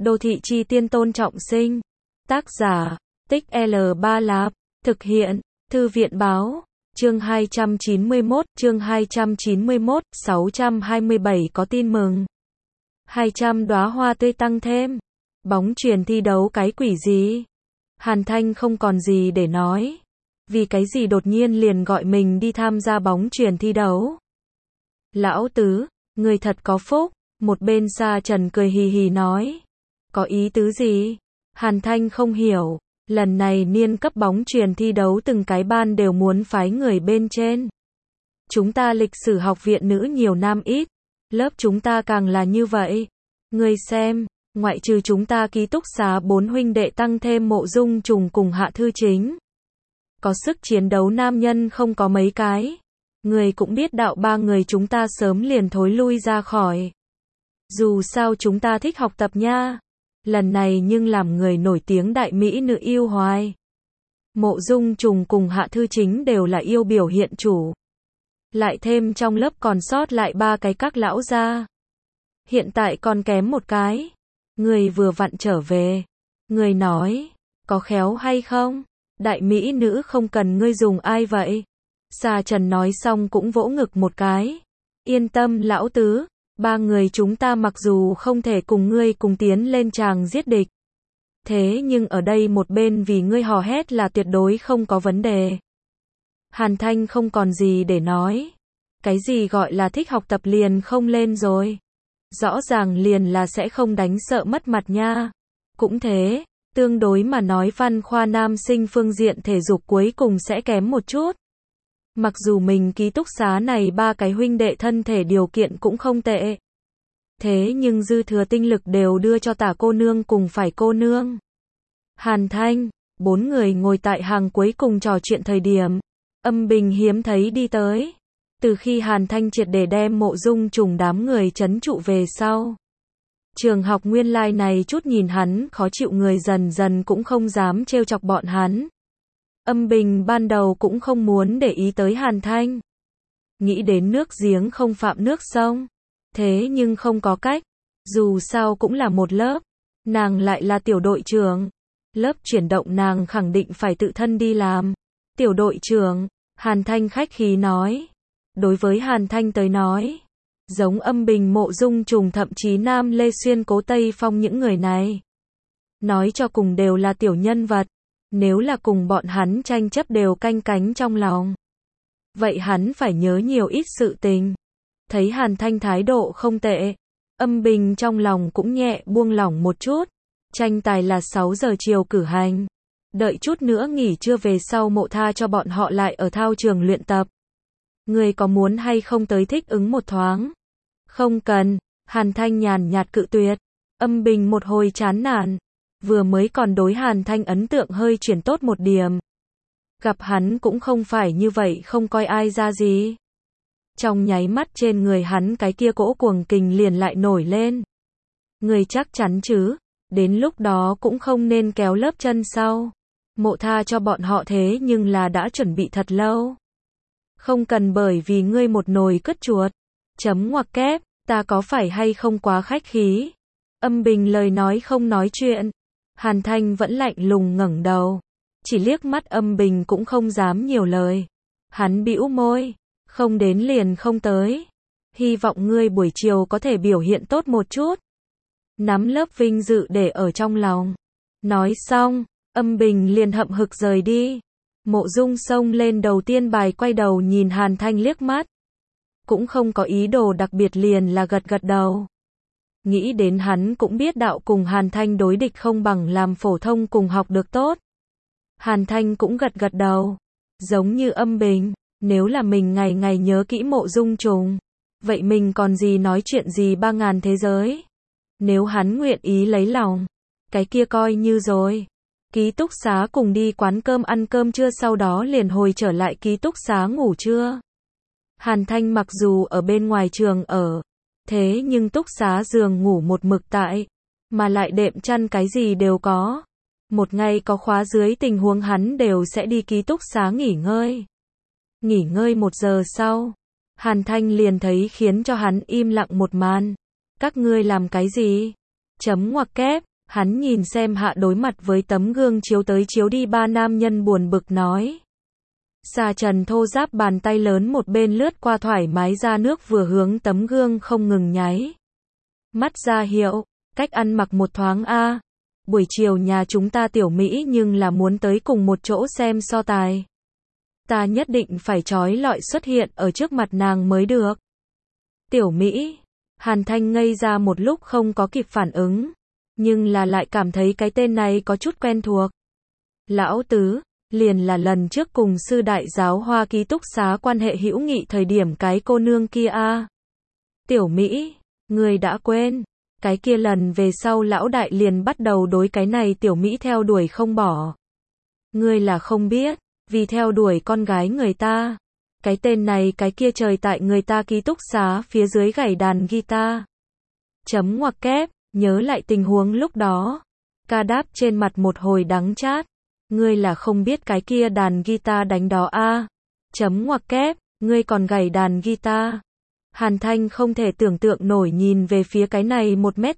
Đô thị chi tiên Tôn Trọng Sinh. Tác giả, Tích L3 Lạp. Thực hiện, Thư viện báo. Chương 291, chương 291, 627 có tin mừng. 200 đóa hoa tươi tăng thêm. Bóng chuyền thi đấu cái quỷ gì? Hàn Thanh không còn gì để nói. Vì cái gì đột nhiên liền gọi mình đi tham gia bóng chuyền thi đấu? Lão Tứ, người thật có phúc. Một bên Sa Trần cười hì hì nói. Có ý tứ gì? Hàn Thanh không hiểu. Lần này niên cấp bóng chuyền thi đấu từng cái ban đều muốn phái người bên trên. Chúng ta lịch sử học viện nữ nhiều nam ít. Lớp chúng ta càng là như vậy. Ngươi xem, ngoại trừ chúng ta ký túc xá 4 huynh đệ tăng thêm Mộ Dung Trùng cùng Hạ Thư Chính. Có sức chiến đấu nam nhân không có mấy cái. Người cũng biết đạo 3 người chúng ta sớm liền thối lui ra khỏi. Dù sao chúng ta thích học tập nha. Lần này nhưng làm người nổi tiếng đại mỹ nữ yêu hoài. Mộ Dung Trùng cùng Hạ Thư Chính đều là yêu biểu hiện chủ. Lại thêm trong lớp còn sót lại 3 cái các lão gia. Hiện tại còn kém một cái. Người vừa vặn trở về. Người nói, có khéo hay không? Đại mỹ nữ không cần ngươi dùng ai vậy? Sa Trần nói xong cũng vỗ ngực một cái. Yên tâm lão tứ. 3 người chúng ta mặc dù không thể cùng ngươi cùng tiến lên tràng giết địch. Thế nhưng ở đây một bên vì ngươi hò hét là tuyệt đối không có vấn đề. Hàn Thanh không còn gì để nói. Cái gì gọi là thích học tập liền không lên rồi. Rõ ràng liền là sẽ không đánh sợ mất mặt nha. Cũng thế, tương đối mà nói văn khoa nam sinh phương diện thể dục cuối cùng sẽ kém một chút. Mặc dù mình ký túc xá này 3 cái huynh đệ thân thể điều kiện cũng không tệ. Thế nhưng dư thừa tinh lực đều đưa cho Tả cô nương cùng Phải cô nương. Hàn Thanh, 4 người ngồi tại hàng cuối cùng trò chuyện thời điểm. Âm Bình hiếm thấy đi tới. Từ khi Hàn Thanh triệt để đem Mộ Dung Trùng đám người trấn trụ về sau. Trường học nguyên lai này chút nhìn hắn khó chịu người dần dần cũng không dám trêu chọc bọn hắn. Âm Bình ban đầu cũng không muốn để ý tới Hàn Thanh. Nghĩ đến nước giếng không phạm nước sông. Thế nhưng không có cách. Dù sao cũng là một lớp. Nàng lại là tiểu đội trưởng. Lớp chuyển động nàng khẳng định phải tự thân đi làm. Tiểu đội trưởng, Hàn Thanh khách khí nói. Đối với Hàn Thanh tới nói, giống Âm Bình Mộ Dung Trùng thậm chí Nam Lê Xuyên Cố Tây Phong những người này. Nói cho cùng đều là tiểu nhân vật. Nếu là cùng bọn hắn tranh chấp đều canh cánh trong lòng. Vậy hắn phải nhớ nhiều ít sự tình. Thấy Hàn Thanh thái độ không tệ. Âm Bình trong lòng cũng nhẹ buông lỏng một chút. Tranh tài là 6 giờ chiều cử hành. Đợi chút nữa nghỉ trưa về sau Mộ tha cho bọn họ lại ở thao trường luyện tập. Người có muốn hay không tới thích ứng một thoáng? Không cần. Hàn Thanh nhàn nhạt cự tuyệt. Âm Bình một hồi chán nản. Vừa mới còn đối Hàn Thanh ấn tượng hơi chuyển tốt một điểm. Gặp hắn cũng không phải như vậy không coi ai ra gì. Trong nháy mắt trên người hắn cái kia cỗ cuồng kình liền lại nổi lên. Người chắc chắn chứ, đến lúc đó cũng không nên kéo lớp chân sau. Mộ tha cho bọn họ thế nhưng là đã chuẩn bị thật lâu. Không cần bởi vì ngươi một nồi cất chuột. Chấm ngoặc kép, ta có phải hay không quá khách khí? Âm Bình lời nói không nói chuyện. Hàn Thanh vẫn lạnh lùng ngẩng đầu. Chỉ liếc mắt Âm Bình cũng không dám nhiều lời. Hắn bĩu môi. Không đến liền không tới. Hy vọng ngươi buổi chiều có thể biểu hiện tốt một chút. Nắm lớp vinh dự để ở trong lòng. Nói xong, Âm Bình liền hậm hực rời đi. Mộ Dung xông lên đầu tiên bài quay đầu nhìn Hàn Thanh liếc mắt. Cũng không có ý đồ đặc biệt liền là gật gật đầu. Nghĩ đến hắn cũng biết đạo cùng Hàn Thanh đối địch không bằng làm phổ thông cùng học được tốt. Hàn Thanh cũng gật gật đầu. Giống như Âm Bình, nếu là mình ngày ngày nhớ kỹ Mộ Dung Trùng, vậy mình còn gì nói chuyện gì 3000 thế giới. Nếu hắn nguyện ý lấy lòng, cái kia coi như rồi. Ký túc xá cùng đi quán cơm ăn cơm trưa sau đó liền hồi trở lại ký túc xá ngủ trưa. Hàn Thanh mặc dù ở bên ngoài trường ở, thế nhưng túc xá giường ngủ một mực tại, mà lại đệm chăn cái gì đều có. Một ngày có khóa dưới tình huống hắn đều sẽ đi ký túc xá nghỉ ngơi. Nghỉ ngơi 1 giờ sau, Hàn Thanh liền thấy khiến cho hắn im lặng một màn. Các ngươi làm cái gì? Chấm ngoặc kép, Hắn nhìn xem hạ đối mặt với tấm gương chiếu tới chiếu đi ba nam nhân buồn bực nói. Sa Trần thô ráp bàn tay lớn một bên lướt qua thoải mái ra nước vừa hướng tấm gương không ngừng nháy. Mắt ra hiệu, cách ăn mặc một thoáng a. Buổi chiều nhà chúng ta tiểu Mỹ nhưng là muốn tới cùng một chỗ xem so tài. Ta nhất định phải trói lọi xuất hiện ở trước mặt nàng mới được. Tiểu Mỹ, Hàn Thanh ngây ra một lúc không có kịp phản ứng, nhưng là lại cảm thấy cái tên này có chút quen thuộc. Lão Tứ, liền là lần trước cùng sư đại giáo hoa ký túc xá quan hệ hữu nghị thời điểm cái cô nương kia a. Tiểu Mỹ, người đã quên, cái kia lần về sau lão đại liền bắt đầu đối cái này tiểu Mỹ theo đuổi không bỏ. Ngươi là không biết, vì theo đuổi con gái người ta, cái tên này cái kia trời tại người ta ký túc xá phía dưới gảy đàn guitar. Chấm ngoặc kép, nhớ lại tình huống lúc đó. Ca Đáp trên mặt một hồi đắng chát. Ngươi là không biết cái kia đàn guitar đánh đó a. Chấm ngoặc kép, ngươi còn gảy đàn guitar. Hàn Thanh không thể tưởng tượng nổi nhìn về phía cái này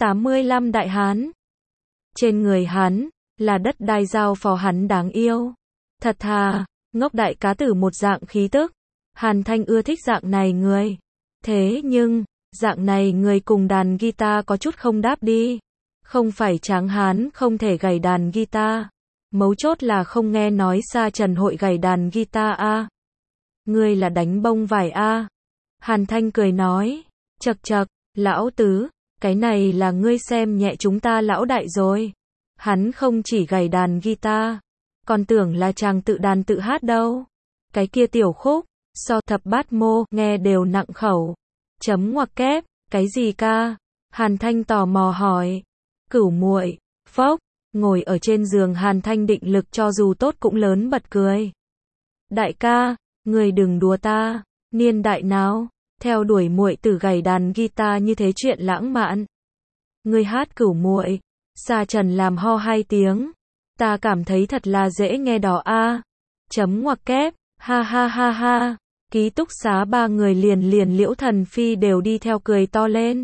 1m85 đại hán. Trên người hắn, là đất đai dao phò hắn đáng yêu. Thật thà, ngốc đại cá tử một dạng khí tức. Hàn Thanh ưa thích dạng này người. Thế nhưng, dạng này người cùng đàn guitar có chút không đáp đi. Không phải tráng hán không thể gảy đàn guitar. Mấu chốt là không nghe nói Sa Trần hội gảy đàn guitar a. Ngươi là đánh bông vải a. Hàn Thanh cười nói, chậc chậc, lão tứ, cái này là ngươi xem nhẹ chúng ta lão đại rồi. Hắn không chỉ gảy đàn guitar, còn tưởng là chàng tự đàn tự hát đâu. Cái kia tiểu khúc, so thập bát mô, nghe đều nặng khẩu. Chấm ngoặc kép, cái gì ca? Hàn Thanh tò mò hỏi. Cửu muội, phốc, ngồi ở trên giường Hàn Thanh định lực cho dù tốt cũng lớn bật cười. Đại ca, người đừng đùa ta, niên đại nào, theo đuổi muội tử gảy đàn guitar như thế chuyện lãng mạn. Người hát cửu muội, Sa Trần làm ho hai tiếng. Ta cảm thấy thật là dễ nghe đó a. Chấm ngoặc kép, ha ha ha ha. Ký túc xá ba người liền Liễu Thần Phi đều đi theo cười to lên.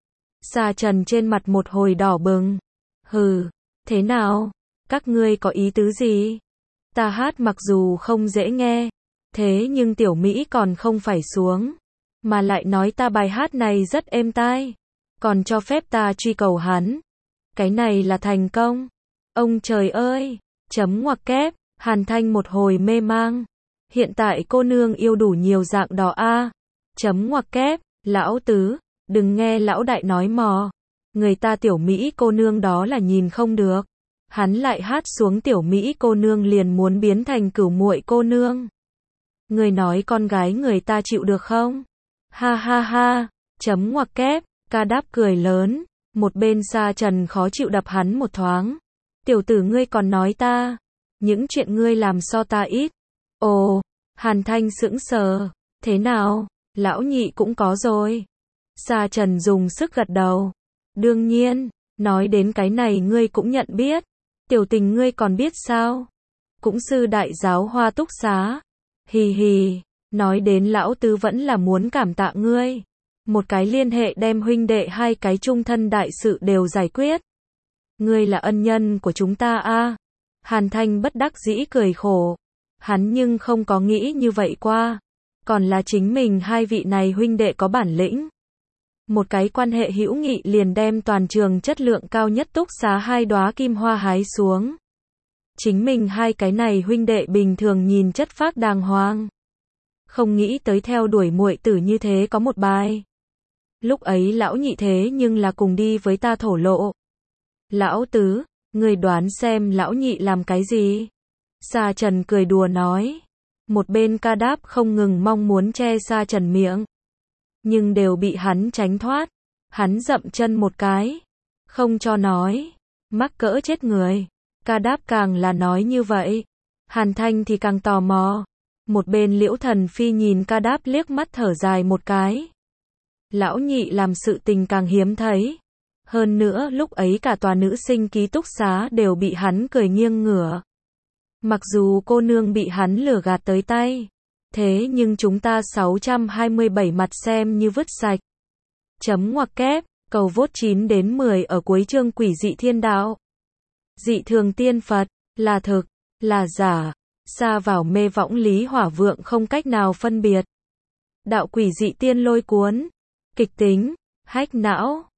Sa Trần trên mặt một hồi đỏ bừng. Hừ, thế nào? Các ngươi có ý tứ gì? Ta hát mặc dù không dễ nghe, thế nhưng tiểu Mỹ còn không phải xuống, mà lại nói ta bài hát này rất êm tai, còn cho phép ta truy cầu hắn. Cái này là thành công. Ông trời ơi, chấm ngoặc kép, Hàn Thanh một hồi mê mang. Hiện tại cô nương yêu đủ nhiều dạng đỏ a. Chấm ngoặc kép, lão tứ, đừng nghe lão đại nói mò. Người ta tiểu Mỹ cô nương đó là nhìn không được. Hắn lại hát xuống tiểu Mỹ cô nương liền muốn biến thành cửu muội cô nương. Người nói con gái người ta chịu được không? Ha ha ha, chấm ngoặc kép, Ca Đáp cười lớn. Một bên Sa Trần khó chịu đập hắn một thoáng. Tiểu tử ngươi còn nói ta, những chuyện ngươi làm so ta ít. Ồ, Hàn Thanh sững sờ, thế nào, lão nhị cũng có rồi. Sa Trần dùng sức gật đầu. Đương nhiên, nói đến cái này ngươi cũng nhận biết. Tiểu tình ngươi còn biết sao? Cũng sư đại giáo hoa túc xá. Hì hì, nói đến lão tứ vẫn là muốn cảm tạ ngươi. Một cái liên hệ đem huynh đệ hai cái chung thân đại sự đều giải quyết. Ngươi là ân nhân của chúng ta a. Hàn Thanh bất đắc dĩ cười khổ. Hắn nhưng không có nghĩ như vậy qua. Còn là chính mình hai vị này huynh đệ có bản lĩnh. Một cái quan hệ hữu nghị liền đem toàn trường chất lượng cao nhất túc xá hai đóa kim hoa hái xuống. Chính mình hai cái này huynh đệ bình thường nhìn chất phác đàng hoàng. Không nghĩ tới theo đuổi muội tử như thế có một bài. Lúc ấy lão nhị thế nhưng là cùng đi với ta thổ lộ. Lão tứ, người đoán xem lão nhị làm cái gì? Sa Trần cười đùa nói. Một bên Ca Đáp không ngừng mong muốn che Sa Trần miệng. Nhưng đều bị hắn tránh thoát. Hắn dậm chân một cái. Không cho nói. Mắc cỡ chết người. Ca Đáp càng là nói như vậy. Hàn Thanh thì càng tò mò. Một bên Liễu Thần Phi nhìn Ca Đáp liếc mắt thở dài một cái. Lão nhị làm sự tình càng hiếm thấy. Hơn nữa lúc ấy cả tòa nữ sinh ký túc xá đều bị hắn cười nghiêng ngửa. Mặc dù cô nương bị hắn lừa gạt tới tay. Thế nhưng chúng ta 627 mặt xem như vứt sạch. Chấm ngoặc kép, Cầu vote 9 đến 10 ở cuối chương quỷ dị thiên đạo. Dị thường tiên Phật, là thực, là giả, sa vào mê võng lý hỏa vượng không cách nào phân biệt. Đạo quỷ dị tiên lôi cuốn, kịch tính, hách não.